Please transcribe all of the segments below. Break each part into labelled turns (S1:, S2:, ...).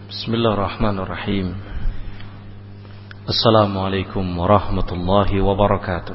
S1: Bismillahirrahmanirrahim. Assalamualaikum warahmatullahi wabarakatuh.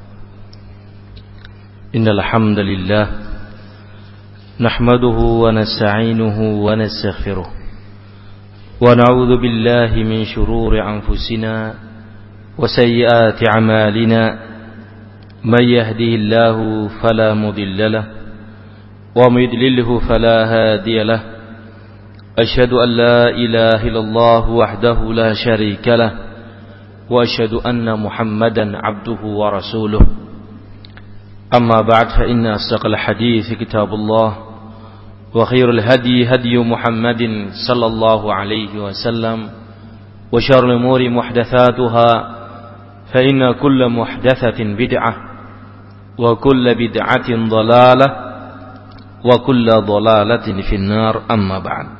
S1: Innal hamdalillah nahmaduhu wa nasta'inuhu wa nastaghfiruh wa na'udzu billahi min shururi anfusina wa sayyiati a'malina. May yahdihillahu fala mudilla lahu wa may yudlilhu fala hadiya lahu. أشهد أن لا إله إلا الله وحده لا شريك له وأشهد أن محمدا عبده ورسوله. أما بعد فإن أصدق الحديث كتاب الله وخير الهدي هدي محمد صلى الله عليه وسلم وشر الأمور محدثاتها فإن كل محدثة بدعة وكل بدعة ضلالة وكل ضلالة في النار. أما بعد.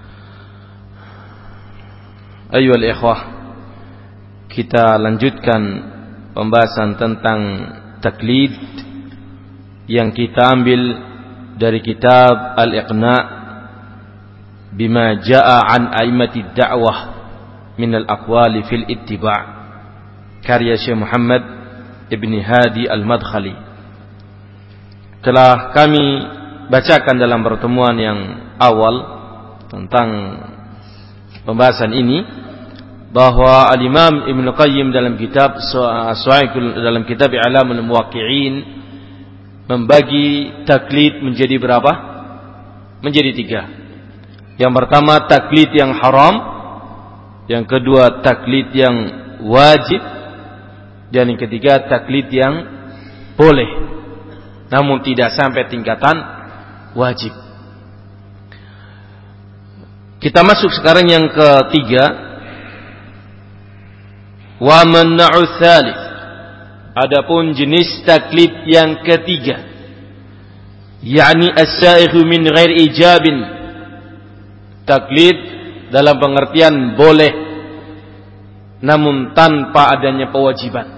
S1: Ayyuhal ikhwah, kita lanjutkan pembahasan tentang taklid yang kita ambil dari kitab Al-Iqna' bima jaa'a an a'immatid da'wah min al-aqwali fil ittiba' karya Syekh Muhammad Ibn Hadi Al-Madkhali. Telah kami bacakan dalam pertemuan yang awal tentang pembahasan ini bahwa Al-Imam Ibnu Qayyim dalam kitab dalam kitab I'lamul Muwaqqi'in membagi taklid menjadi berapa? Menjadi 3. Yang pertama taklid yang haram, yang kedua taklid yang wajib, dan yang ketiga taklid yang boleh namun tidak sampai tingkatan wajib. Kita masuk sekarang yang ketiga. Wa manna'u tsalits. Adapun jenis taklid yang ketiga, yakni as-sa'ikhu min ghairi ijabin. Taklid dalam pengertian boleh namun tanpa adanya kewajiban.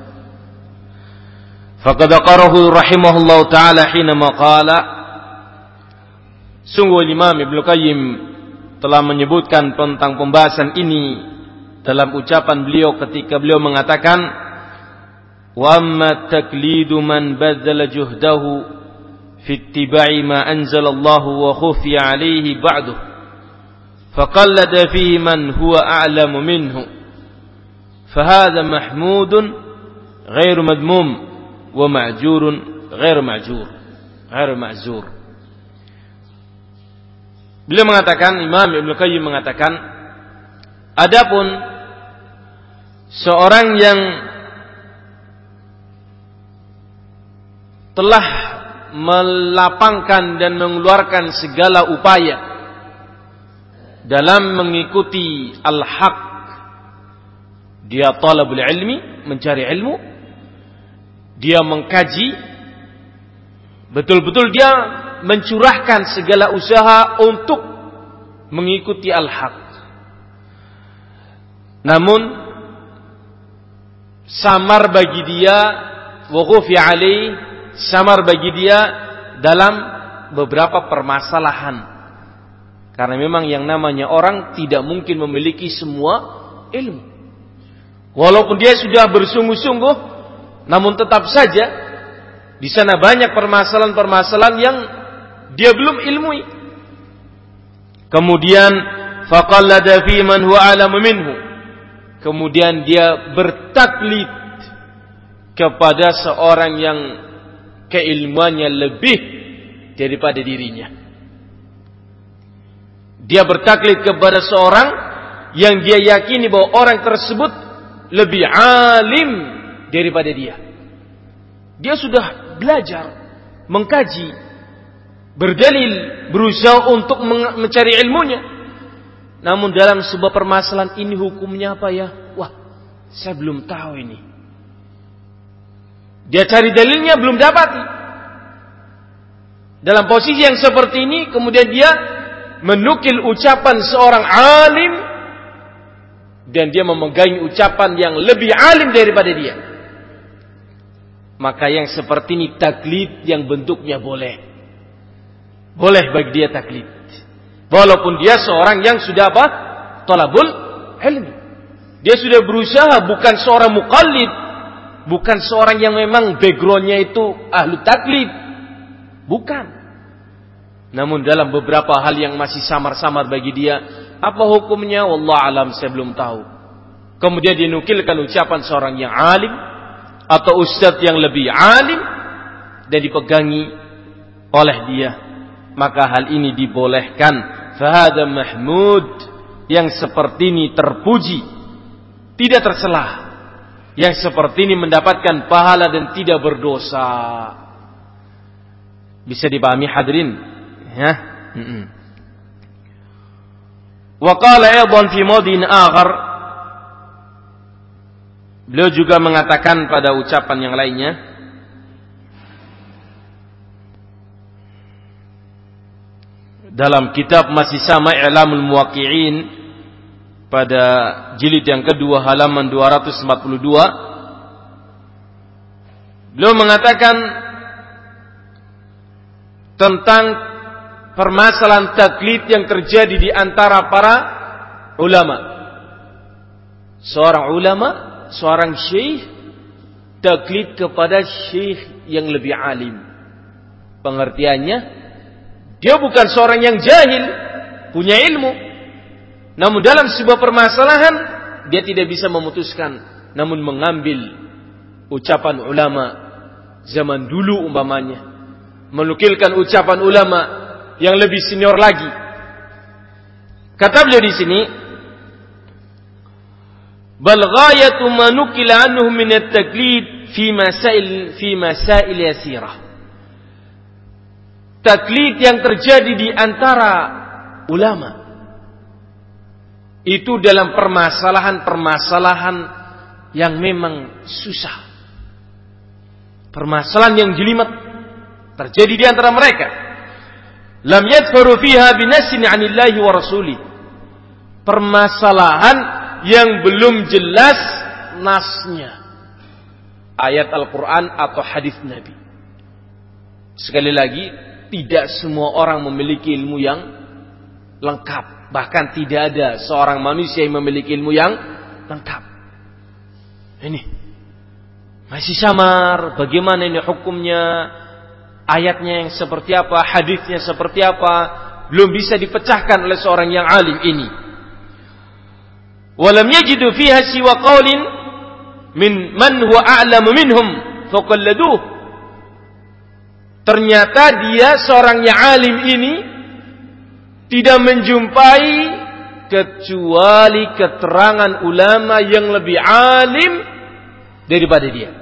S1: Faqad qarahu rahimahullahu taala hina maqala. Sungguh Imam Ibnu Qayyim telah menyebutkan tentang pembahasan ini dalam ucapan beliau ketika beliau mengatakan, wa amma taklidu man badzala juhdahu fi ittiba'i ma anzalallahu wa khufiya 'alayhi ba'du faqallada fihi man huwa a'lamu minhu fahadha mahmudun ghairu madmum wa ma'jurun ghairu ma'zur. Beliau mengatakan, Imam Ibnu Qayyim mengatakan, adapun seorang yang telah melapangkan dan mengeluarkan segala upaya dalam mengikuti al-haq, dia talabul ilmi, mencari ilmu, dia mengkaji, betul-betul dia mencurahkan segala usaha untuk mengikuti al-haq. Namun samar bagi dia, wa khufiya alaihi, samar bagi dia dalam beberapa permasalahan. Karena memang yang namanya orang tidak mungkin memiliki semua ilmu. Walaupun dia sudah bersungguh-sungguh, namun tetap saja di sana banyak permasalahan-permasalahan yang dia belum ilmui. Kemudian faqallada fi man huwa a'lamu minhu. Kemudian dia bertaklid kepada seorang yang keilmuannya lebih daripada dirinya. Dia bertaklid kepada seorang yang dia yakini bahwa orang tersebut lebih alim daripada dia. Dia sudah belajar, mengkaji, berdalil, berusaha untuk mencari ilmunya. Namun dalam sebuah permasalahan ini hukumnya apa ya? Wah, saya belum tahu ini. Dia cari dalilnya belum dapat. Dalam posisi yang seperti ini kemudian dia menukil ucapan seorang alim dan dia memegang ucapan yang lebih alim daripada dia. Maka yang seperti ini taklid yang bentuknya boleh. Boleh bagi dia taklid. Walaupun dia seorang yang sudah apa?
S2: talabul ilmi. Dia sudah berusaha, bukan seorang muqallid, bukan seorang yang memang backgroundnya itu ahlu taklid, bukan. Namun dalam beberapa hal yang masih samar-samar bagi dia, apa hukumnya? Wallahu alam, saya belum tahu. Kemudian dinukilkan ucapan seorang yang alim atau ustadz yang lebih alim dan dipegangi oleh dia, maka hal ini dibolehkan. Fahada mahmud, yang seperti ini terpuji, tidak tercelah. Yang seperti ini mendapatkan pahala dan tidak berdosa. Bisa dipahami hadirin? Ya. Wa qala aidan fi mawdin akhar, beliau juga mengatakan pada ucapan yang lainnya, dalam kitab masih sama I'lamul Muwaqqi'in pada jilid yang kedua halaman 242, beliau mengatakan tentang permasalahan taklid yang terjadi di antara para ulama. Seorang ulama, seorang syekh taklid kepada syekh yang lebih alim. Pengertiannya, dia bukan seorang yang jahil, punya ilmu. Namun dalam sebuah permasalahan, dia tidak bisa memutuskan. Namun mengambil ucapan ulama zaman dulu umpamanya. Menukilkan ucapan ulama yang lebih senior lagi. Kata beliau di sini, bal ghayatu ma nukila anhu min at-taqlid fi masail yasirah. Taklid yang terjadi di antara ulama itu dalam permasalahan-permasalahan yang memang susah, permasalahan yang jelimet terjadi di antara mereka. Lam yadfaru fiha binasin 'anillahi wa rasuli. Permasalahan yang belum jelas nasnya, ayat Al-Quran atau hadis Nabi. Sekali lagi, tidak semua orang memiliki ilmu yang lengkap. Bahkan tidak ada seorang manusia yang memiliki ilmu yang lengkap. Ini masih samar. Bagaimana ini hukumnya? Ayatnya yang seperti apa? Hadisnya seperti apa? Belum bisa dipecahkan oleh seorang yang alim ini. Walam yajidu fiha siwa qaulin min man huwa a'lamu minhum faqalladuh. Ternyata dia seorang yang alim ini tidak menjumpai kecuali keterangan ulama yang lebih alim daripada dia.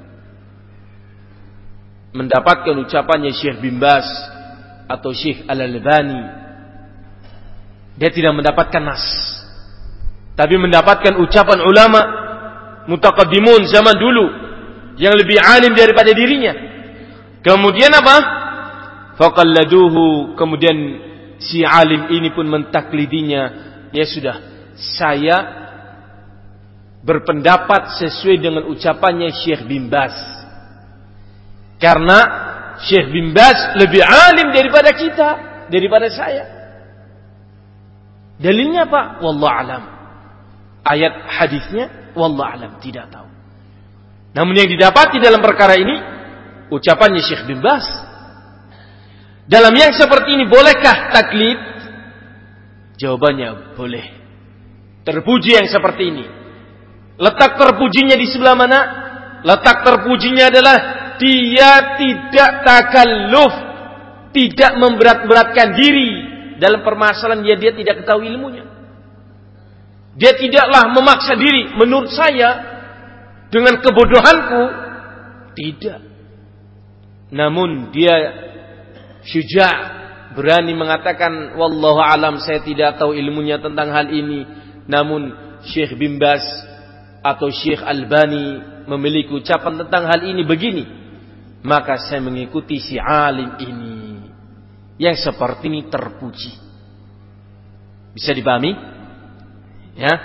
S2: Mendapatkan ucapannya Syekh bin Baz atau Syekh Al-Albani, dia tidak mendapatkan nas, tapi mendapatkan ucapan ulama mutaqaddimun zaman dulu yang lebih alim daripada dirinya. Kemudian apa? Faqalladuhu, kemudian si alim ini pun mentaklidinya. Ya sudah, saya berpendapat sesuai dengan ucapannya Syekh bin Baz, karena Syekh bin Baz lebih alim daripada kita, daripada saya. Dalilnya apa? Wallahu alam. Ayat hadisnya wallahu alam, tidak tahu. Namun yang didapati dalam perkara ini ucapannya Syekh bin Baz. Dalam yang seperti ini bolehkah taklid? Jawabannya boleh. Terpuji yang seperti ini. Letak terpujinya di sebelah mana? Letak terpujinya adalah dia tidak takalluf, tidak memberat-beratkan diri dalam permasalahan dia tidak ketahui ilmunya. Dia tidaklah memaksa diri, menurut saya dengan kebodohanku, tidak. Namun dia syuja', berani mengatakan wallahu alam, saya tidak tahu ilmunya tentang hal ini. Namun Syekh bin Baz atau Syekh Albani memiliki ucapan tentang hal ini begini, maka saya mengikuti si alim ini. Yang seperti ini terpuji. Bisa dipahami? Ya.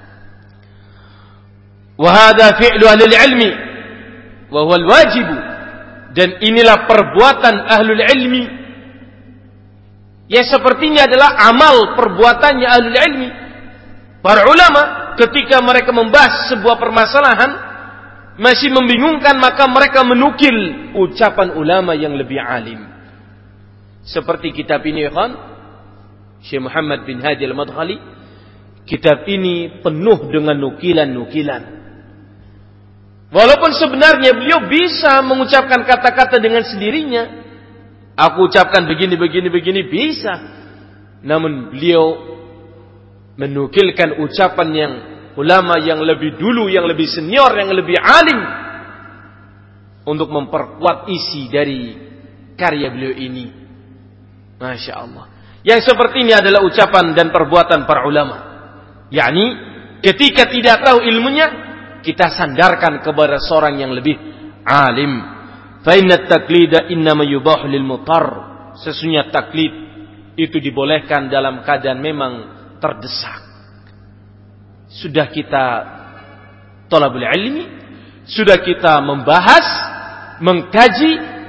S2: Wa hadha fi'lu ahli ilmi wa huwa al-wajib. Dan inilah perbuatan ahlul ilmi. Yang sepertinya adalah amal perbuatannya ahlul ilmi. Para ulama ketika mereka membahas sebuah permasalahan masih membingungkan, maka mereka menukil ucapan ulama yang lebih alim. Seperti kitab ini, Syekh Muhammad bin Hadi al-Madkhali, kitab ini penuh dengan nukilan-nukilan. Walaupun sebenarnya beliau bisa mengucapkan kata-kata dengan sendirinya. Aku ucapkan begini, bisa. Namun beliau menukilkan ucapan yang ulama yang lebih dulu, yang lebih senior, yang lebih alim, untuk memperkuat isi dari karya beliau ini. Masya Allah. Yang seperti ini adalah ucapan dan perbuatan para ulama. yakni ketika tidak tahu ilmunya, kita sandarkan kepada seorang yang lebih alim. Fa inna at-taqlida innama yubahu lil mutar. Sesungguhnya taklid itu dibolehkan dalam keadaan memang terdesak. Sudah kita thalabul ilmi, sudah kita membahas, mengkaji,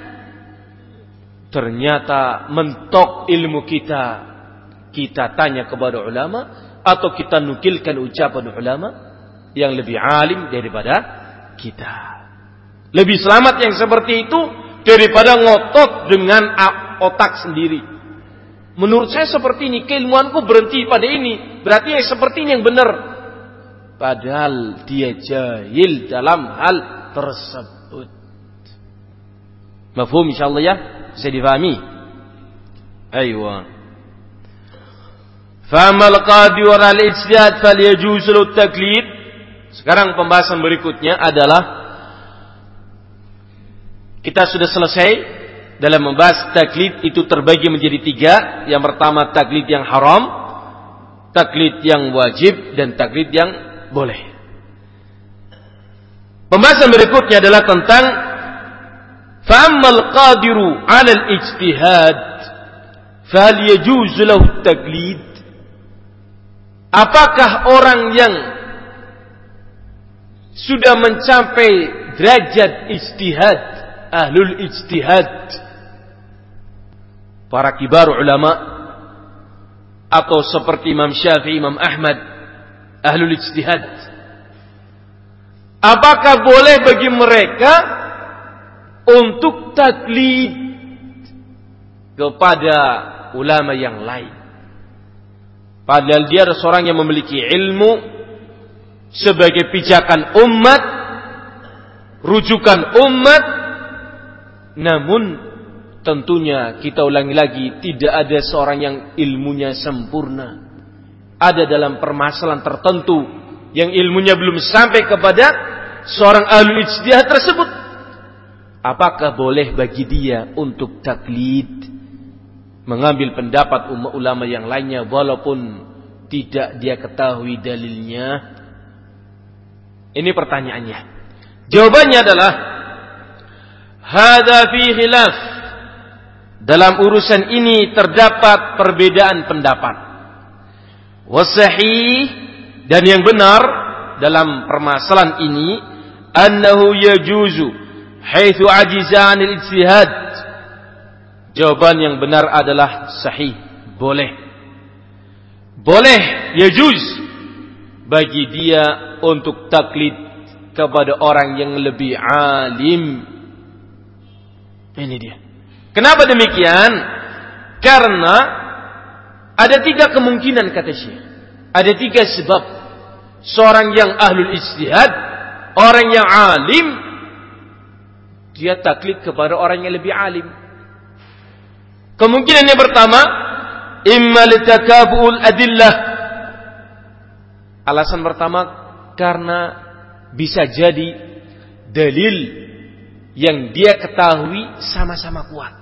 S2: ternyata mentok ilmu kita tanya kepada ulama, atau kita nukilkan ucapan ulama yang lebih alim daripada kita. Lebih selamat yang seperti itu daripada ngotot dengan otak sendiri. Menurut saya seperti ini, keilmuanku berhenti pada ini, berarti yang seperti ini yang benar. Padahal dia jahil dalam hal tersebut. Mafhum insyaallah ya? Bisa difahami? Aywa. Famal qadi wa al-ijtihad falyajuz lahu at-taqlid. Sekarang pembahasan berikutnya adalah kita sudah selesai dalam membahas taklid itu terbagi menjadi 3. Yang pertama taklid yang haram, taklid yang wajib, dan taklid yang boleh. Pembahasan berikutnya adalah tentang fa'ammal qadiru 'ala al-ijtihad fahal yajuz lahu at-taqlid. Apakah orang yang sudah mencapai derajat ijtihad, ahlul ijtihad, para kibar ulama, atau seperti Imam Syafi'i, Imam Ahmad, ahlul ijtihad, apakah boleh bagi mereka untuk taklid kepada ulama yang lain? Padahal dia adalah seorang yang memiliki ilmu sebagai pijakan umat, rujukan umat. Namun tentunya kita ulangi lagi, tidak ada seorang yang ilmunya sempurna. Ada dalam permasalahan tertentu yang ilmunya belum sampai kepada seorang ahli ijtihad tersebut. Apakah boleh bagi dia untuk taklid, mengambil pendapat ulama yang lainnya walaupun tidak dia ketahui dalilnya? Ini pertanyaannya. Jawabannya adalah hadza fi khilaf. Dalam urusan ini terdapat perbedaan pendapat. Wasahih, dan yang benar dalam permasalahan ini, annahu yajuzu haitsu ajiza 'anil ijtihad. Jawaban yang benar adalah sahih, boleh. Boleh, yajuz bagi dia untuk taklid kepada orang yang lebih alim. Ini dia. Kenapa demikian? Karena ada 3 kemungkinan, kata Syekh. Ada 3 sebab. Seorang yang ahlul ijtihad, orang yang alim, dia taklid kepada orang yang lebih alim. Kemungkinan yang pertama, imma litakabu'ul adillah. Alasan pertama, karena bisa jadi dalil yang dia ketahui sama-sama kuat.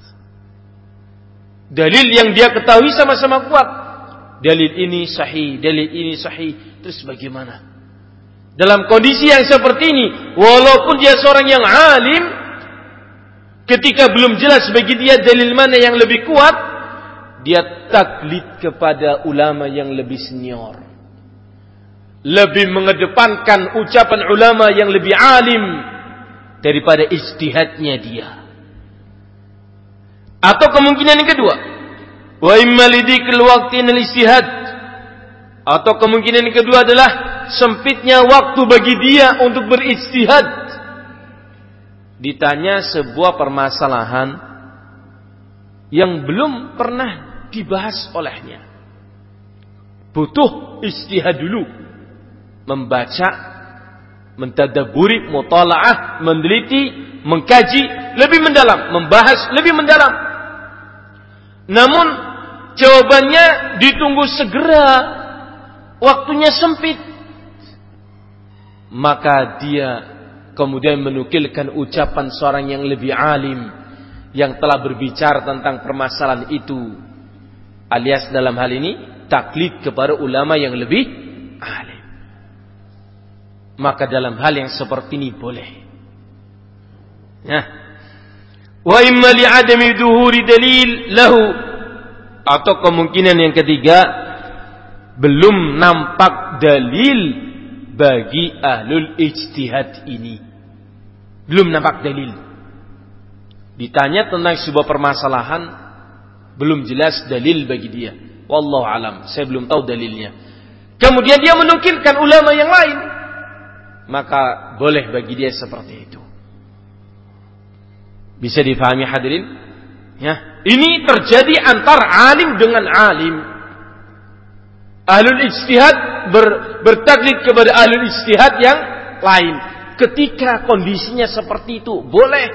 S2: Dalil yang dia ketahui sama-sama kuat. Dalil ini sahih, dalil ini sahih. Terus bagaimana? Dalam kondisi yang seperti ini, walaupun dia seorang yang alim, ketika belum jelas bagi dia dalil mana yang lebih kuat, dia taklid kepada ulama yang lebih senior. Lebih mengedepankan ucapan ulama yang lebih alim daripada ijtihadnya dia. Atau kemungkinan yang kedua, wa imma lidikil waqtin al-ijtihad, Atau kemungkinan yang kedua adalah sempitnya waktu bagi dia untuk berijtihad. Ditanya sebuah permasalahan yang belum pernah dibahas olehnya. Butuh ijtihad dulu. Membaca, mentadabburi, mutalaah, meneliti, mengkaji lebih mendalam, membahas lebih mendalam. Namun jawabannya ditunggu segera, waktunya sempit. Maka dia kemudian menukilkan ucapan seorang yang lebih alim, yang telah berbicara tentang permasalahan itu, alias dalam hal ini taklid kepada ulama yang lebih alim. Maka dalam hal yang seperti ini boleh. Wa imma li'adami duhuri dalil lahu, atau kemungkinan yang ketiga, belum nampak dalil bagi ahlul ijtihad ini. Belum nampak dalil. Ditanya tentang sebuah permasalahan, belum jelas dalil bagi dia. Wallahu alam, saya belum tahu dalilnya. Kemudian dia menukilkan ulama yang lain, maka boleh bagi dia seperti itu. Bisa difahami hadirin? Ya, ini terjadi antara alim dengan alim. Ahlul ijtihad bertaklid kepada ahlul ijtihad yang lain. Ketika kondisinya seperti itu, boleh.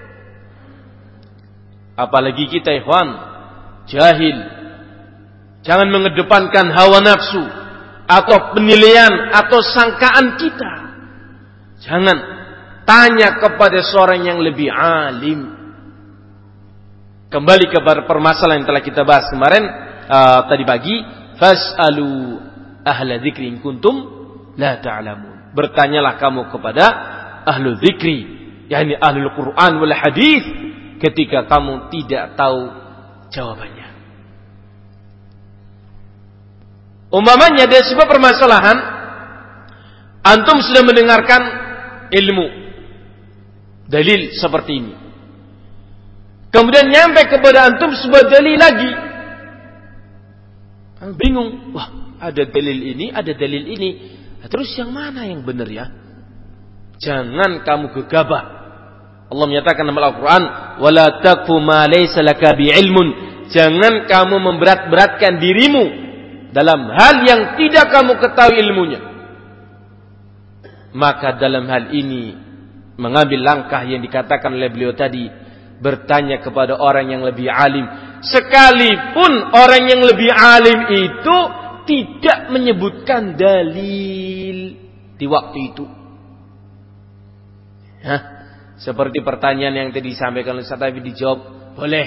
S2: Apalagi kita ikhwan, jahil. Jangan mengedepankan hawa nafsu atau penilaian atau sangkaan kita. Jangan. Tanya kepada seorang yang lebih alim. Kembali kepada permasalahan yang telah kita bahas kemarin tadi pagi. Fas'alu ahla dzikri in kuntum la ta'lamun. Bertanyalah kamu kepada ahlu dzikri, yakni ahlul Quran wal hadis, ketika kamu tidak tahu jawabannya. Umpamanya ada sebuah permasalahan, antum sudah mendengarkan ilmu, dalil seperti ini. Kemudian nyampe kepada antum sebuah dalil lagi. Bingung, wah ada dalil ini, ada dalil ini. Terus yang mana yang benar ya? Jangan kamu gegabah. Allah menyatakan dalam Al-Quran, wala taqfu ma laysa laka bi'ilmun. Jangan kamu memberat-beratkan dirimu dalam hal yang tidak kamu ketahui ilmunya. Maka dalam hal ini mengambil langkah yang dikatakan oleh beliau tadi, bertanya kepada orang yang lebih alim, sekalipun orang yang lebih alim itu tidak menyebutkan dalil di waktu itu. Seperti pertanyaan yang tadi disampaikan oleh Ustaz Taufik, dijawab boleh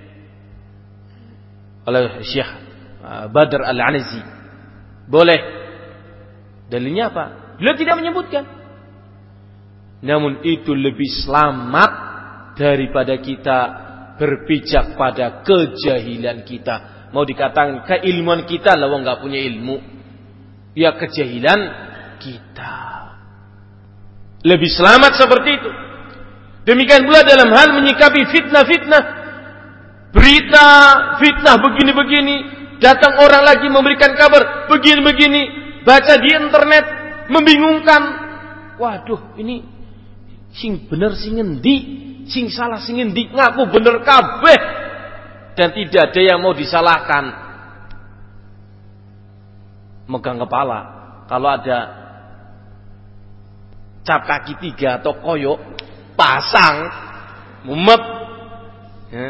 S2: oleh Syekh Badr Al-Anazi, boleh. Dalilnya apa? Beliau tidak menyebutkan. Namun itu lebih selamat daripada kita berpijak pada kejahilan kita. Mau dikatakan keilmuan kita, lalu nggak punya ilmu, ya kejahilan kita. Lebih selamat seperti itu. Demikian pula dalam hal menyikapi fitnah-fitnah, berita fitnah begini-begini, datang orang lagi memberikan kabar begini-begini, baca di internet, membingungkan. Waduh, ini sing bener sing ngendi, sing salah sing ngendi, ngaku bener kabeh, dan tidak ada yang mau disalahkan. Megang kepala. Kalau ada cap kaki 3 atau koyok, pasang, mumet. Ya.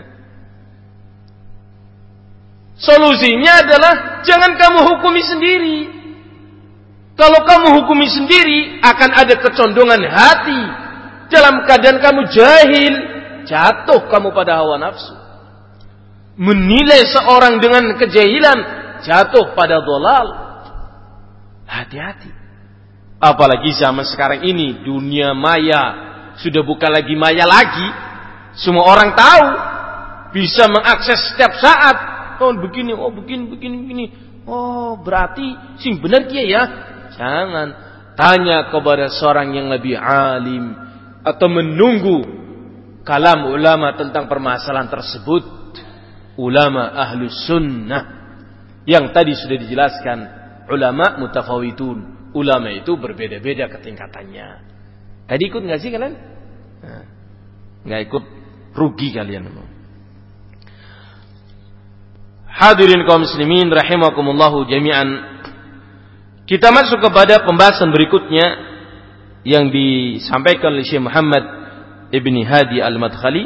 S2: Solusinya adalah jangan kamu hukumi sendiri. Kalau kamu hukumi sendiri, akan ada kecondongan hati. Dalam keadaan kamu jahil, jatuh kamu pada hawa nafsu. Menilai seorang dengan kejahilan, jatuh pada dhalal. Hati-hati. Apalagi zaman sekarang ini, dunia maya sudah bukan lagi maya lagi. Semua orang tahu, bisa mengakses setiap saat. Oh begini, oh begini. Oh berarti sing benar kia ya. Jangan. Tanya kepada seorang yang lebih alim, atau menunggu kalam ulama tentang permasalahan tersebut. Ulama ahlus sunnah yang tadi sudah dijelaskan ulama mutafawitun. Ulama itu berbeda-beda ketingkatannya. Tadi ikut nggak sih kalian? Nah, nggak ikut, rugi kalian. Hadirin kaum muslimin rahimakumullahu jami'an. Kita masuk kepada pembahasan berikutnya yang disampaikan oleh Syekh Muhammad Ibn Hadi Al-Madkhali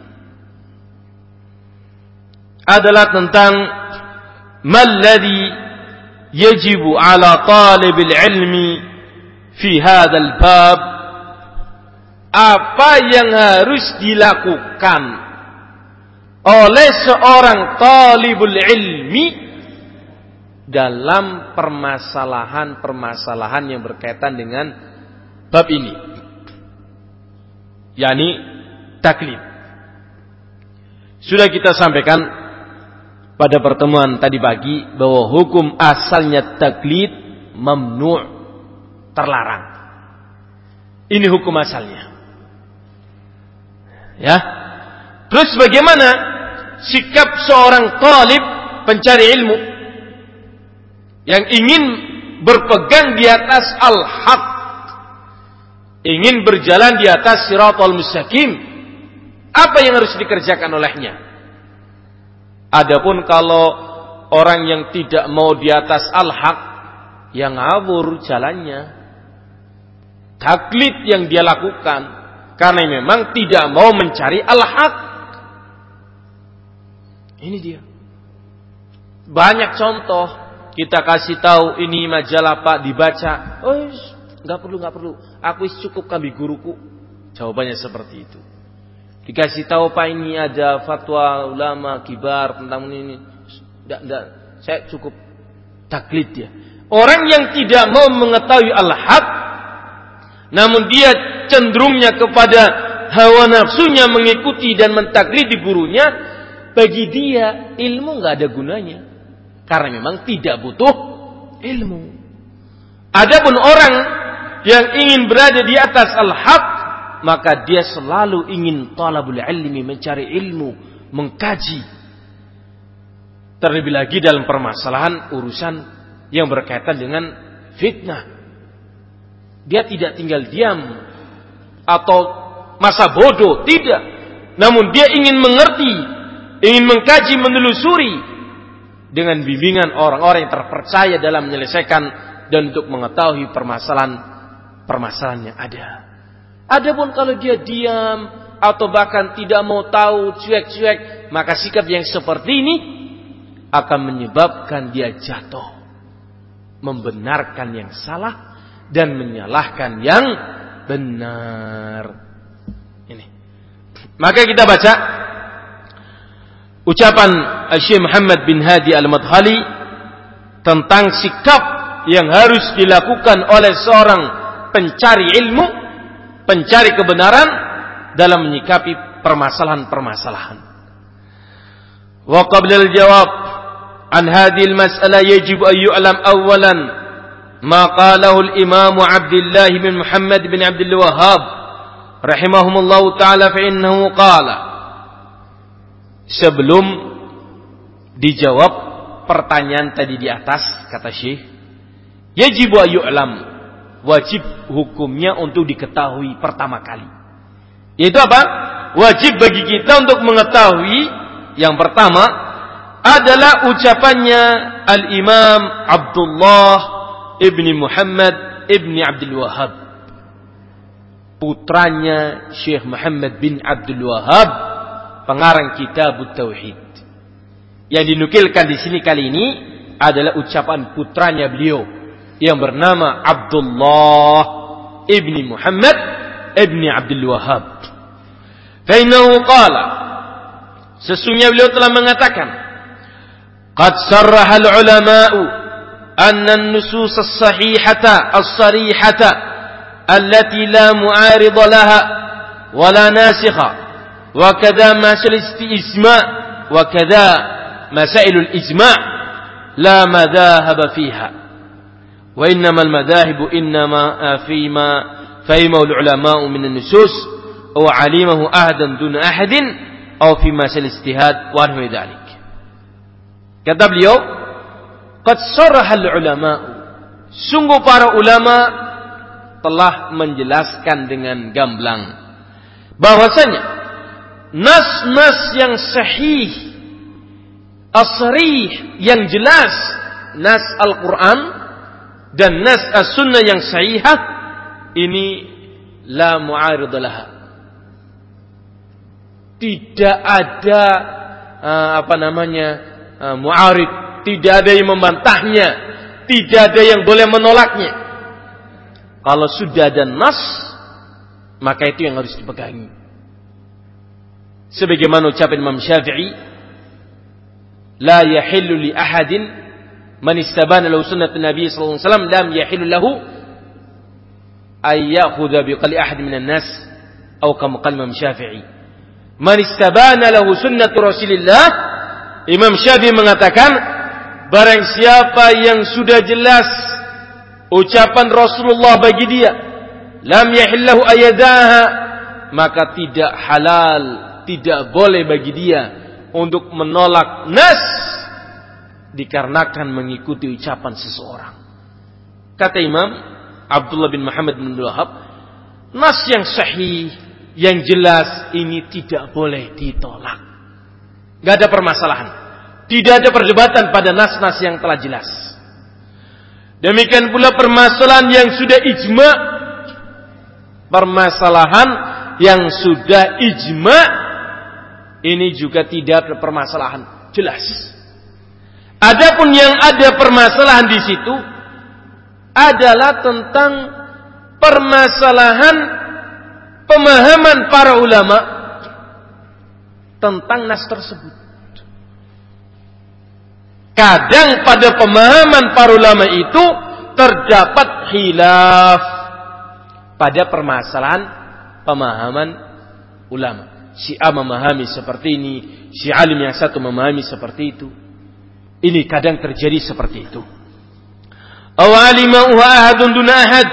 S2: adalah tentang malladhi yajibu ala talibil ilmi fi hadzal bab, apa yang harus dilakukan oleh seorang talibul ilmi dalam permasalahan-permasalahan yang berkaitan dengan bab ini, yakni taklid. Sudah kita sampaikan pada pertemuan tadi pagi bahwa hukum asalnya taklid mamnu', terlarang. Ini hukum asalnya. Ya. Terus bagaimana sikap seorang talib pencari ilmu yang ingin berpegang di atas al-haq, ingin berjalan di atas siratal mustaqim? Apa yang harus dikerjakan olehnya? Adapun kalau orang yang tidak mau di atas al-haq, yang ngawur jalannya, taklid yang dia lakukan karena memang tidak mau mencari al-haq. Ini dia. Banyak contoh kita kasih tahu, ini majalah Pak dibaca. Oh, nggak perlu. Aku cukup kami guruku. Jawabannya seperti itu. Dikasih tahu Pak, ini ada fatwa ulama kibar tentang ini. Tidak, saya cukup taklid ya. Orang yang tidak mau mengetahui al-haq, namun dia cenderungnya kepada hawa nafsunya mengikuti dan mentaklidi gurunya, bagi dia ilmu nggak ada gunanya, karena memang tidak butuh ilmu. Adapun orang yang ingin berada di atas al-haq, maka dia selalu ingin talabul ilmi, mencari ilmu, mengkaji. Terlebih lagi dalam permasalahan urusan yang berkaitan dengan fitnah. Dia tidak tinggal diam atau masa bodoh, tidak. Namun dia ingin mengerti, ingin mengkaji, menelusuri dengan bimbingan orang-orang yang terpercaya dalam menyelesaikan dan untuk mengetahui permasalahan yang ada. Adapun kalau dia diam atau bahkan tidak mau tahu, cuek-cuek, maka sikap yang seperti ini akan menyebabkan dia jatuh, membenarkan yang salah dan menyalahkan yang benar. Ini. Maka kita baca ucapan Syekh Muhammad bin Hadi Al-Madkhali tentang sikap yang harus dilakukan oleh seorang pencari ilmu, pencari kebenaran dalam menyikapi permasalahan-permasalahan. Wa qabla al-jawab an hadhihi al-mas'alah yajib an yu'lam awwalan ma qalahu al-imam Abdullah bin Muhammad bin Abdul Wahhab rahimahumullah ta'ala fa innahu qala. Sebelum dijawab pertanyaan tadi di atas, kata Syekh, yajib an yu'lam, wajib hukumnya untuk diketahui pertama kali. Yaitu apa? Wajib bagi kita untuk mengetahui yang pertama adalah ucapannya Al-Imam Abdullah ibni Muhammad ibni Abdul Wahhab, putranya Syekh Muhammad bin Abdul Wahhab, pengarang kitab Tauhid. Yang dinukilkan di sini kali ini adalah ucapan putranya beliau yang bernama Abdullah ibni Muhammad ibni Abdul Wahhab. Fainahu qala, sesungguhnya beliau telah mengatakan, qad sarraha al-ulama'u anna an-nusus as-sahihata as-sarihata allati la mu'arida laha wa la nasikha wa kadha masail al-istima' wa kadha masail al-ijma' la madahib fiha. وإنما المذاهب إنما فيما فهمه العلماء من النصوص أو علمه أحدا دون أحد أو في مسائل الاجتهاد ونحو ذلك. Kata beliau, قد صرح العلماء, Sungguh para ulama telah menjelaskan dengan gamblang bahwasanya nas-nas yang sahih, as-sarih, yang jelas, nas Al-Quran dan nas as-sunnah yang sahihah, ini la mu'arid laha. Tidak ada mu'arid, tidak ada yang membantahnya, tidak ada yang boleh menolaknya. Kalau sudah ada nas, maka itu yang harus dipegangi. Sebagaimana ucapan Imam Syafi'i, la yahillu li ahadin man istabana lahu sunnatun Nabi sallallahu alaihi wasallam lam yahillu lahu ay ya'khudha bi qali ahad minan nas atau kama qala Imam Syafi'i. Man istabana lahu sunnatu Rasulillah, Imam Syafi'i mengatakan, barang siapa yang sudah jelas ucapan Rasulullah bagi dia, lam yahillahu ayadaha, maka tidak halal, tidak boleh bagi dia untuk menolak nas dikarenakan mengikuti ucapan seseorang. Kata Imam Abdullah bin Muhammad bin Wahab, nas yang sahih, yang jelas, ini tidak boleh ditolak. Gak ada permasalahan, tidak ada perdebatan pada nas-nas yang telah jelas. Demikian pula permasalahan yang sudah ijma', permasalahan yang sudah ijma', ini juga tidak ada permasalahan, jelas. Adapun yang ada permasalahan di situ adalah tentang permasalahan pemahaman para ulama tentang nas tersebut. Kadang pada pemahaman para ulama itu terdapat khilaf pada permasalahan pemahaman ulama. Si A memahami seperti ini, si alim yang satu memahami seperti itu. Ini kadang terjadi seperti itu. Aw alima wa ahadun duna ahad.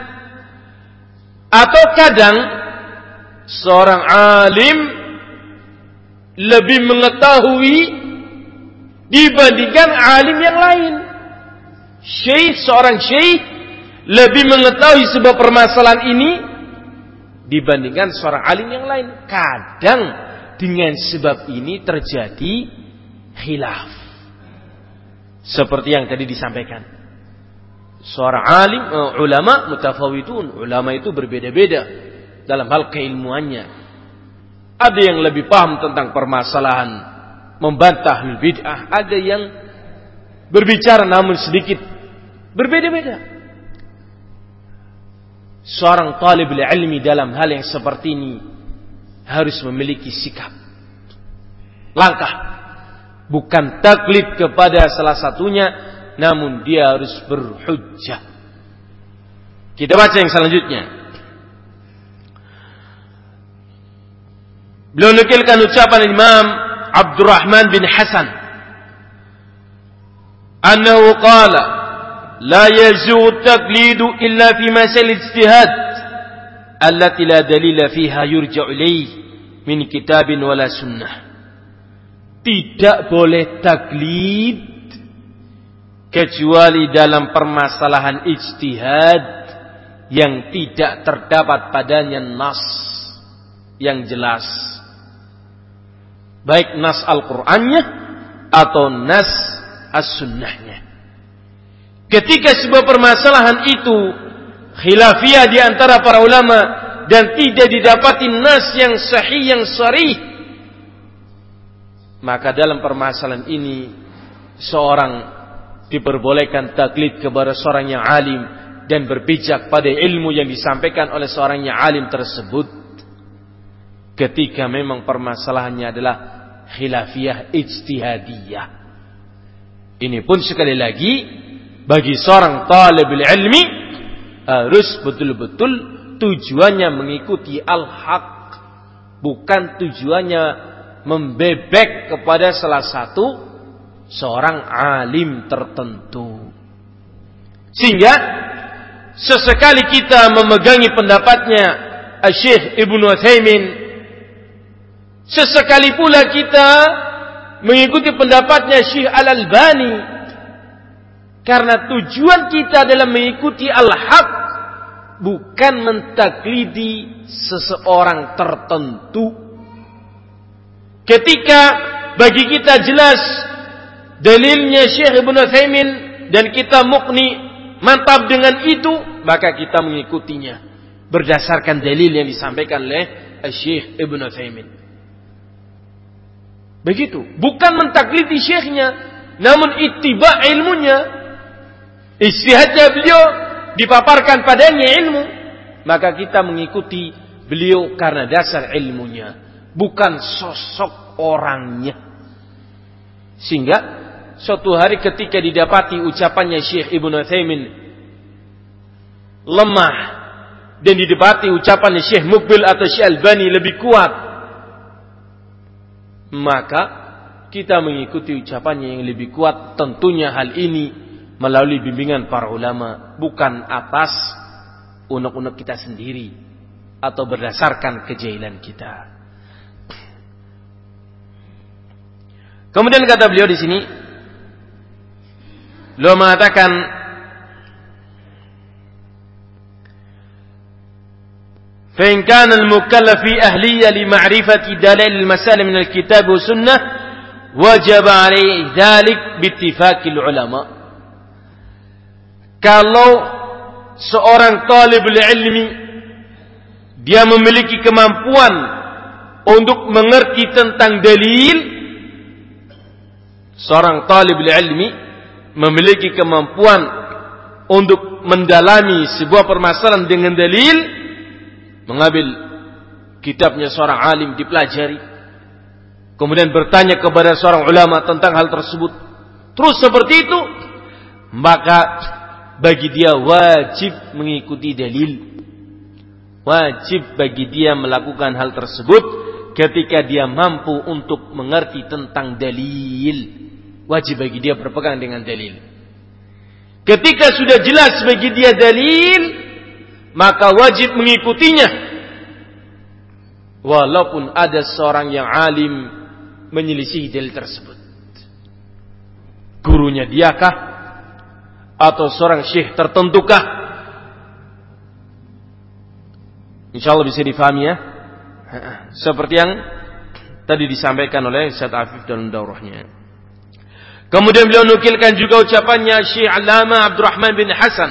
S2: Atau kadang seorang alim lebih mengetahui dibandingkan alim yang lain. Seorang syekh lebih mengetahui sebuah permasalahan ini dibandingkan seorang alim yang lain. Kadang dengan sebab ini terjadi khilaf. Seperti yang tadi disampaikan. Seorang alim, ulama mutafawitun. Ulama itu berbeda-beda dalam hal keilmuannya. Ada yang lebih paham tentang permasalahan membantah bid'ah. Ada yang berbicara namun sedikit berbeda-beda. Seorang talibul ilmi dalam hal yang seperti ini harus memiliki sikap, langkah, bukan taklid kepada salah satunya, namun dia harus berhujjah. Kita baca yang selanjutnya. Beliau nukilkan ucapan Imam Abdurrahman bin Hasan, annahu qala la yazu taqlidu illa fi masail ijtihad allati la dalila fiha yurja'u ilayhi min kitabin wala sunnah. Tidak boleh taklid kecuali dalam permasalahan ijtihad yang tidak terdapat padanya nas yang jelas, baik nas Al-Qur'annya atau nas as-sunnahnya. Ketika sebuah permasalahan itu khilafiyah di antara para ulama dan tidak didapati nas yang sahih, yang sharih, maka dalam permasalahan ini seorang diperbolehkan taklid kepada seorang yang alim dan berpijak pada ilmu yang disampaikan oleh seorang yang alim tersebut ketika memang permasalahannya adalah khilafiyah ijtihadiyah. Ini pun sekali lagi bagi seorang talibul ilmi harus betul-betul tujuannya mengikuti al-haq, bukan tujuannya membebek kepada salah satu seorang alim tertentu. Sehingga sesekali kita memegangi pendapatnya Syekh Ibnu Utsaimin, sesekali pula kita mengikuti pendapatnya Syekh Al-Albani, Karena tujuan kita adalah mengikuti al-haq, bukan mentaklidi seseorang tertentu. Ketika bagi kita jelas dalilnya Syekh Ibnu Utsaimin dan kita mukni mantap dengan itu, maka kita mengikutinya berdasarkan dalil yang disampaikan oleh Syekh Ibnu Utsaimin. Begitu, bukan mentaklidi syekhnya, namun ittiba ilmunya. Ijtihadnya beliau dipaparkan padanya ilmu, maka kita mengikuti beliau karena dasar ilmunya, bukan sosok orangnya. Sehingga suatu hari ketika didapati ucapannya Syekh Ibnu Utsaimin lemah dan didapati ucapannya Syekh Muqbil atau Syekh Albani lebih kuat, maka kita mengikuti ucapannya yang lebih kuat. Tentunya hal ini melalui bimbingan para ulama, bukan atas unek-unek kita sendiri atau berdasarkan kejahilan kita. Kemudian kata beliau di sini, beliau mengatakan, fa in kana al-mukallaf fi ahliyya li ma'rifati dalail al-masail min al-kitab wa sunnah wajib alaihi dzalik bi ittifaqil ulama. Kalau seorang talibul ilmi dia memiliki kemampuan untuk mengerti tentang dalil, seorang talibul ilmi memiliki kemampuan untuk mendalami sebuah permasalahan dengan dalil, mengambil kitabnya seorang alim dipelajari, kemudian bertanya kepada seorang ulama tentang hal tersebut, terus seperti itu, maka bagi dia wajib mengikuti dalil. Wajib bagi dia melakukan hal tersebut ketika dia mampu untuk mengerti tentang dalil. Wajib bagi dia berpegang dengan dalil. Ketika sudah jelas bagi dia dalil, maka wajib mengikutinya. Walaupun ada seorang yang alim menyelisihi dalil tersebut. Gurunya diakah? Atau seorang syekh tertentukah? InsyaAllah bisa difahami ya. Seperti yang tadi disampaikan oleh Ustaz Afif dalam daurahnya. Kemudian beliau nukilkan juga ucapannya Syekh Allamah Abdurrahman bin Hasan.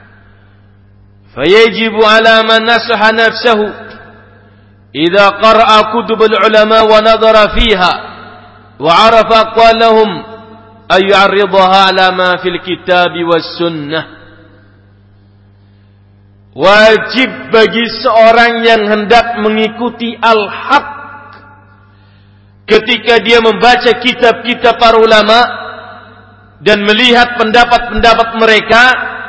S2: Fayajibu ala man nasaha nafsahu idza qara'a kutubul ulama wa nadhara fiha wa 'arafa aqwalahum ayyu'arridaha ala ma fil kitab was sunnah. Wajib bagi seorang yang hendak mengikuti al-haq ketika dia membaca kitab-kitab para ulama dan melihat pendapat-pendapat mereka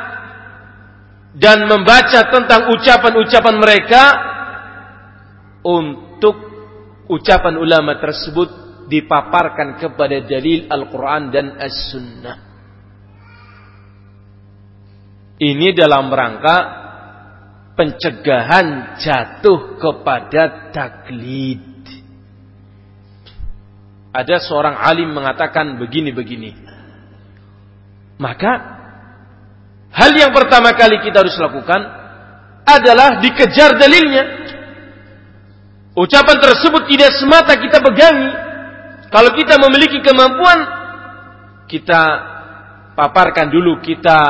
S2: dan membaca tentang ucapan-ucapan mereka, untuk ucapan ulama tersebut dipaparkan kepada dalil Al-Quran dan As-Sunnah. Ini dalam rangka pencegahan jatuh kepada taklid. Ada seorang alim mengatakan begini-begini, maka hal yang pertama kali kita harus lakukan adalah dikejar dalilnya. Ucapan tersebut tidak semata kita pegangi. Kalau kita memiliki kemampuan, kita paparkan dulu, kita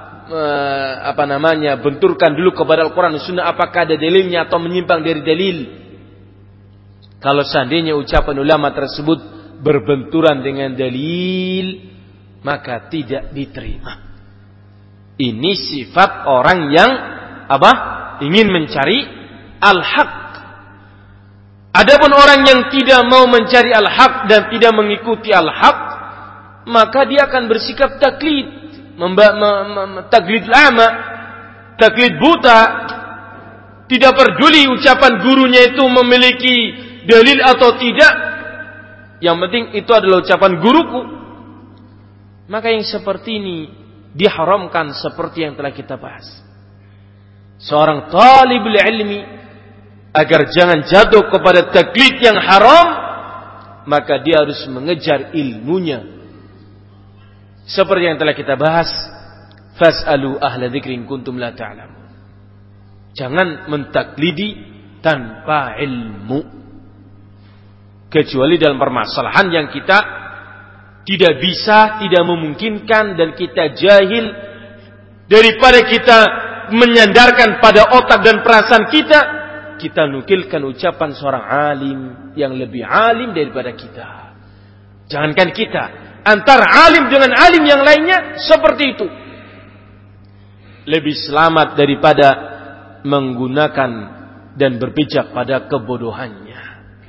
S2: benturkan dulu kepada Al-Quran dan Sunnah, apakah ada dalilnya atau menyimpang dari dalil. Kalau seandainya ucapan ulama tersebut berbenturan dengan dalil, maka tidak diterima. Ini sifat orang yang ingin mencari al-haq. Adapun orang yang tidak mau mencari al-haq dan tidak mengikuti al-haq, maka dia akan bersikap taklid, taklid lama, taklid buta, tidak peduli ucapan gurunya itu memiliki dalil atau tidak. Yang penting itu adalah ucapan guruku. Maka yang seperti ini diharamkan seperti yang telah kita bahas. Seorang talibul ilmi agar jangan jatuh kepada taklid yang haram, maka dia harus mengejar ilmunya seperti yang telah kita bahas, fas'alu ahla dzikri in kuntum la ta'lamun. Jangan mentaklidi tanpa ilmu, kecuali dalam permasalahan yang kita tidak bisa, tidak memungkinkan, dan kita jahil. Daripada kita menyandarkan pada otak dan perasaan kita nukilkan ucapan seorang alim yang lebih alim daripada kita. Jangankan kita, antara alim dengan alim yang lainnya seperti itu. Lebih selamat daripada menggunakan dan berpijak pada kebodohannya.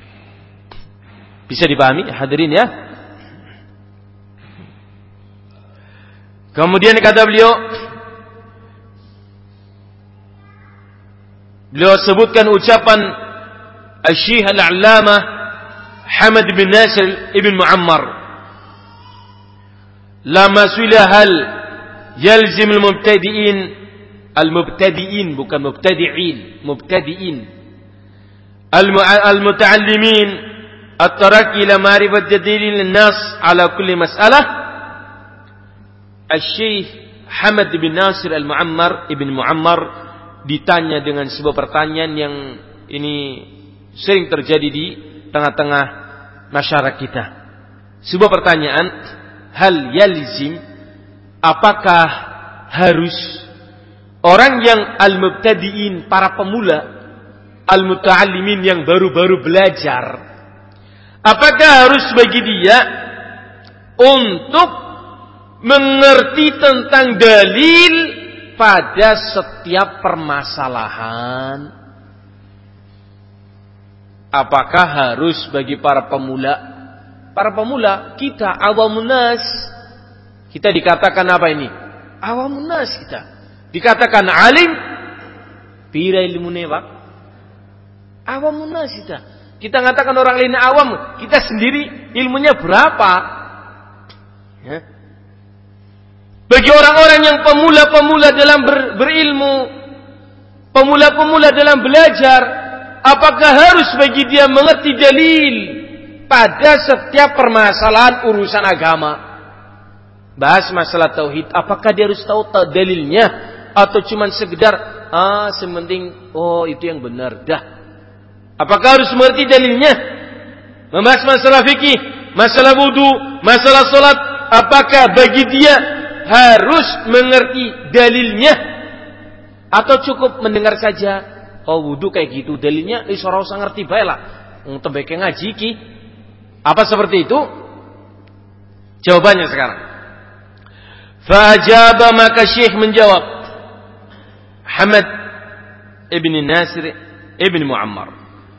S2: Bisa dipahami hadirin ya? Kemudian kata beliau sebutkan ucapan Asy-Syaikh Al-'Allamah Hamad bin Nasir ibn Muammar, lama suila hal yalzim al-mubtadi'in bukan mubtadi'in, al-muta'allimin at-taraki ila ma'rifat jadilin nas ala kulli mas'alah. Asy-Syaikh Hamad bin Nasir Al-Muammar ibn Muammar ditanya dengan sebuah pertanyaan yang ini sering terjadi di tengah-tengah masyarakat kita. Sebuah pertanyaan, hal yalzim, apakah harus orang yang al-mubtadi'in, para pemula, al-muta'allimin yang baru-baru belajar, apakah harus bagi dia untuk mengerti tentang dalil pada setiap permasalahan? Apakah harus bagi para pemula? Para pemula, kita awamun nas. Kita dikatakan apa ini? Awamun nas kita. Dikatakan alim, pira ilmune, Pak? Awamun nas kita. Kita mengatakan orang lain awam, kita sendiri ilmunya berapa? Ya. Bagi orang-orang yang pemula-pemula dalam berilmu, pemula-pemula dalam belajar, apakah harus bagi dia mengerti dalil pada setiap permasalahan urusan agama? Bahas masalah tauhid, apakah dia harus tahu dalilnya atau cuma sekedar sementing itu yang benar dah? Apakah harus mengerti dalilnya? Membahas masalah fikih, masalah wudu, masalah salat, apakah bagi dia harus mengerti dalilnya atau cukup mendengar saja? Wudu kayak gitu dalilnya, ora usah ngerti bae lah. Wong tembeke ngaji iki. Apa seperti itu? Jawabannya sekarang. Fajaba, maka Syekh menjawab, Hamad ibn Nasir ibn Muammar,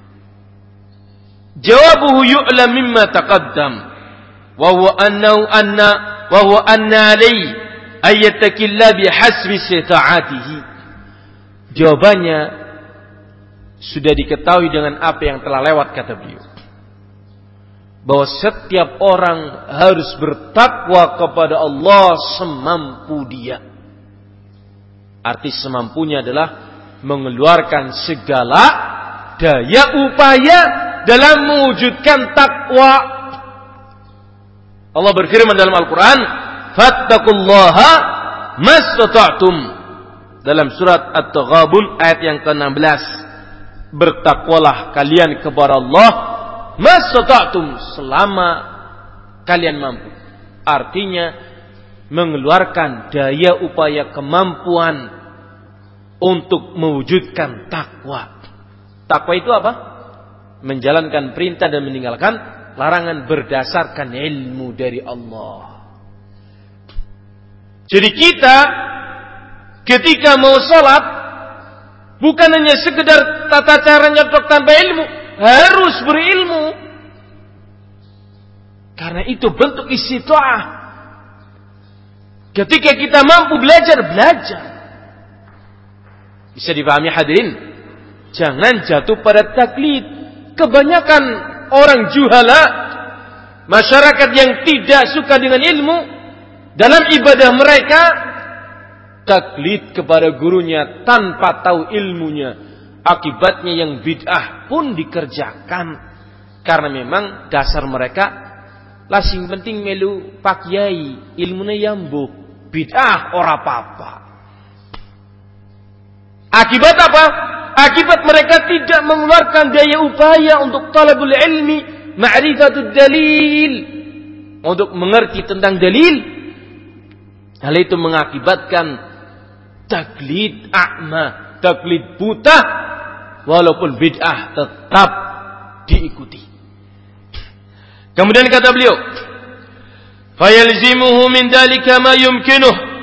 S2: jawabuhu yu'lam mimma taqaddam wa huwa anna alayhi ayyatakilla bihasbi istita'atihi. Jawabannya sudah diketahui dengan apa yang telah lewat, kata beliau, bahwa setiap orang harus bertakwa kepada Allah semampu dia. Arti semampunya adalah mengeluarkan segala daya upaya dalam mewujudkan takwa. Allah berfirman dalam Al-Quran, fattaqullaha mastata'tum, dalam surat At-Taghabun ayat yang ke-16. Bertakwalah kalian kepada Allah mastata'tum, selama kalian mampu. Artinya mengeluarkan daya upaya kemampuan untuk mewujudkan takwa. Takwa itu apa? Menjalankan perintah dan meninggalkan larangan berdasarkan ilmu dari Allah. Jadi kita ketika mau sholat, bukan hanya sekedar tata cara nyetok tanpa ilmu, harus berilmu. Karena itu bentuk istita'ah. Ketika kita mampu belajar. Bisa dipahami hadirin? Jangan jatuh pada taklid. Kebanyakan orang juhala, masyarakat yang tidak suka dengan ilmu, dalam ibadah mereka taklid kepada gurunya tanpa tahu ilmunya. Akibatnya yang bid'ah pun dikerjakan, karena memang dasar mereka Lah sing penting melu pak kiai, ilmune yambuh, bid'ah ora apa-apa. Akibat apa? Akibat mereka tidak mengeluarkan daya upaya untuk talabul ilmi, ma'rifatud dalil, untuk mengerti tentang dalil. Hal itu mengakibatkan taklid a'ma, taklid buta, walaupun bid'ah tetap diikuti. Kemudian kata beliau, fayalzimuhu min dalika ma yumkinuh,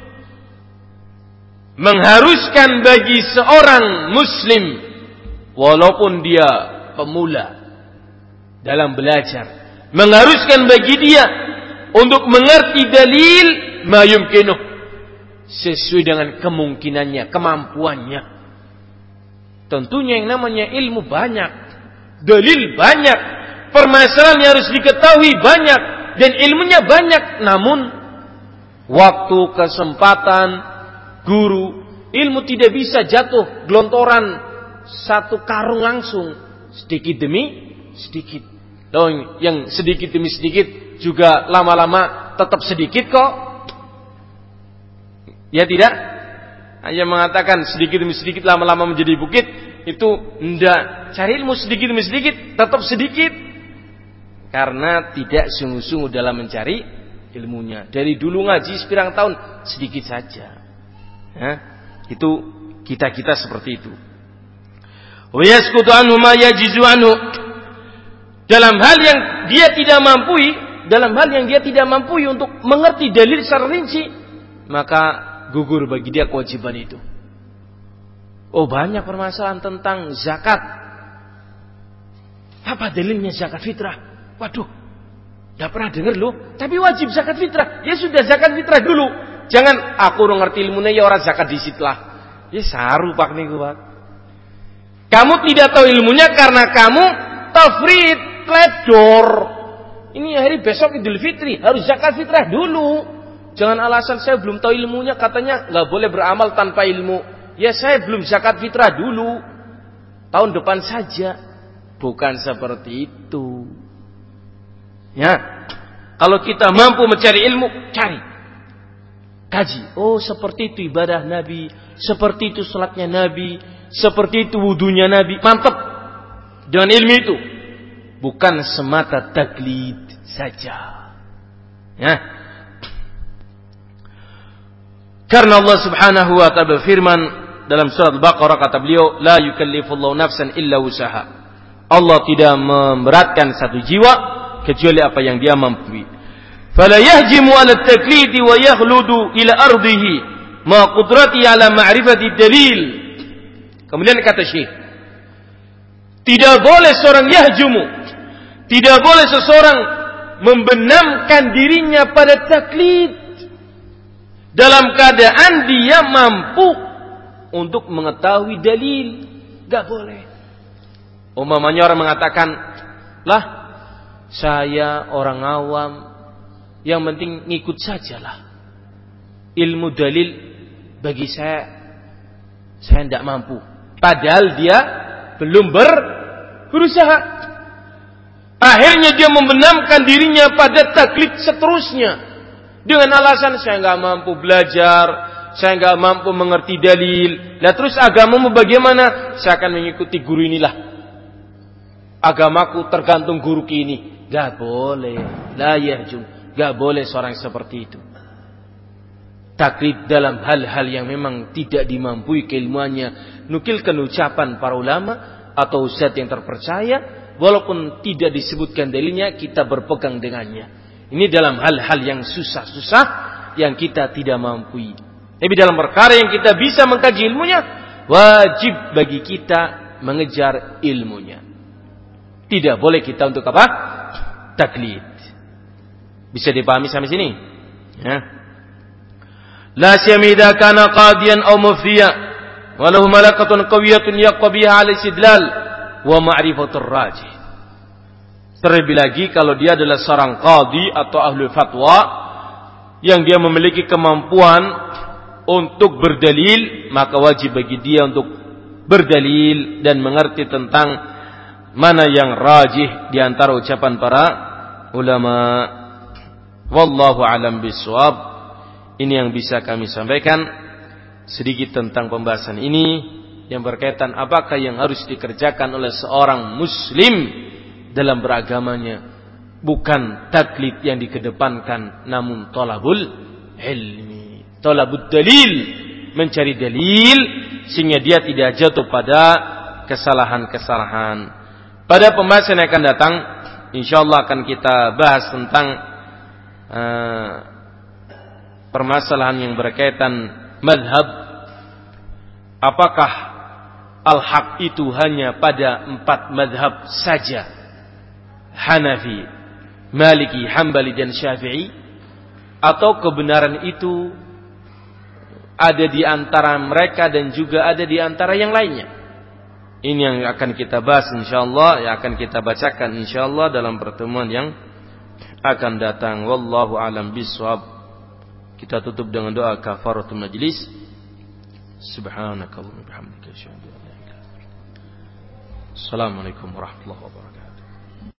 S2: mengharuskan bagi seorang muslim walaupun dia pemula dalam belajar, mengharuskan bagi dia untuk mengerti dalil ma yumkinuh, sesuai dengan kemungkinannya, kemampuannya. Tentunya yang namanya ilmu banyak, dalil banyak, permasalahan yang harus diketahui banyak, dan ilmunya banyak. Namun waktu, kesempatan, guru, ilmu tidak bisa jatuh gelontoran satu karung langsung, sedikit demi sedikit. Loh, yang sedikit demi sedikit juga lama-lama tetap sedikit kok. Ya tidak? Hanya mengatakan sedikit demi sedikit lama-lama menjadi bukit, itu enggak. Cari ilmu sedikit demi sedikit, tetap sedikit. Karena tidak sungguh-sungguh dalam mencari ilmunya. Dari dulu ngaji sepirang tahun, sedikit saja. Ya, itu kita seperti itu. Wa yasqutu anhu ma yajizu anhu, dalam hal yang dia tidak mampu untuk mengerti dalil secara rinci, maka gugur bagi dia kewajiban itu. Oh, banyak permasalahan tentang zakat. Apa dalilnya zakat fitrah? Waduh, tidak pernah dengar loh. Tapi wajib zakat fitrah. Ya sudah, zakat fitrah dulu. Jangan aku ngerti ilmunya ya orang zakat disitlah. Ya saru pak niku pak. Kamu tidak tahu ilmunya karena kamu tafrid, teledor. Ini hari besok Idul Fitri, harus zakat fitrah dulu. Jangan alasan saya belum tahu ilmunya, katanya nggak boleh beramal tanpa ilmu. Ya saya belum zakat fitrah dulu. Tahun depan saja. Bukan seperti itu. Ya. Kalau kita mampu mencari ilmu, cari. Kaji. Oh, seperti itu ibadah Nabi, seperti itu salatnya Nabi, seperti itu wudunya Nabi. Mantap. Dengan ilmu itu. Bukan semata taklid saja. Ya. Karena Allah Subhanahu wa ta'ala berfirman dalam surat Al-Baqarah, kata beliau, la yukallifullahu nafsan illa wusaha. Allah tidak memberatkan satu jiwa kecuali apa yang dia mampu. فلا يهجم على التقليد ويخلد إلى أرضه ما قدرته على معرفة الدليل. Kemudian kata Syekh, tidak boleh seorang yahjumu, tidak boleh seseorang membenamkan dirinya pada taklid dalam keadaan dia mampu untuk mengetahui dalil. Gak boleh. Umpamanya orang mengatakan, lah saya orang awam, yang penting ngikut sajalah. Ilmu dalil bagi saya tidak mampu. Padahal dia belum berusaha. Akhirnya dia membenamkan dirinya pada taklid seterusnya. Dengan alasan saya nggak mampu belajar, saya nggak mampu mengerti dalil. Nah terus agamamu bagaimana? Saya akan mengikuti guru inilah. Agamaku tergantung guru ini. Gak boleh. La yahjum. Gak boleh seorang seperti itu. Taklid dalam hal-hal yang memang tidak dimampui keilmuannya. Nukilkan ucapan para ulama atau ustadz yang terpercaya, walaupun tidak disebutkan dalilnya, kita berpegang dengannya. Ini dalam hal-hal yang susah-susah yang kita tidak mampui. Tapi dalam perkara yang kita bisa mengkaji ilmunya, wajib bagi kita mengejar ilmunya. Tidak boleh kita untuk apa? Taklid. Bisa dipahami sampai sini? Ya. La siyamida kana qadiyan aw muftiya wa lahu malakatun qawiyatun yaqwa biha 'ala istidlal wa ma'rifatur rajih. Terlebih lagi kalau dia adalah seorang qadi atau ahli fatwa yang dia memiliki kemampuan untuk berdalil, maka wajib bagi dia untuk berdalil dan mengerti tentang mana yang rajih di antara ucapan para
S1: ulama. Wallahu alam bisawab. Ini yang bisa kami sampaikan sedikit tentang pembahasan ini yang berkaitan apakah yang harus dikerjakan oleh seorang muslim dalam beragamanya. Bukan taklid yang dikedepankan, namun talabul ilmi, talabud dalil, mencari dalil sehingga dia tidak jatuh pada kesalahan-kesalahan. Pada pembahasan yang akan datang, insyaallah akan kita bahas tentang permasalahan yang berkaitan madhab. Apakah al-haq itu hanya pada 4 madhab saja, Hanafi, Maliki, Hambali dan Syafi'i, atau kebenaran itu ada di antara mereka dan juga ada di antara yang lainnya. Ini yang akan kita bahas insyaallah, yang akan kita bacakan insyaallah dalam pertemuan yang akan datang. Wallahu alam bisawab. Kita tutup dengan doa kafaratul majlis. Subhanakallahumma bihamdika asyhadu an la ilaha illa anta. Assalamualaikum warahmatullahi wabarakatuh.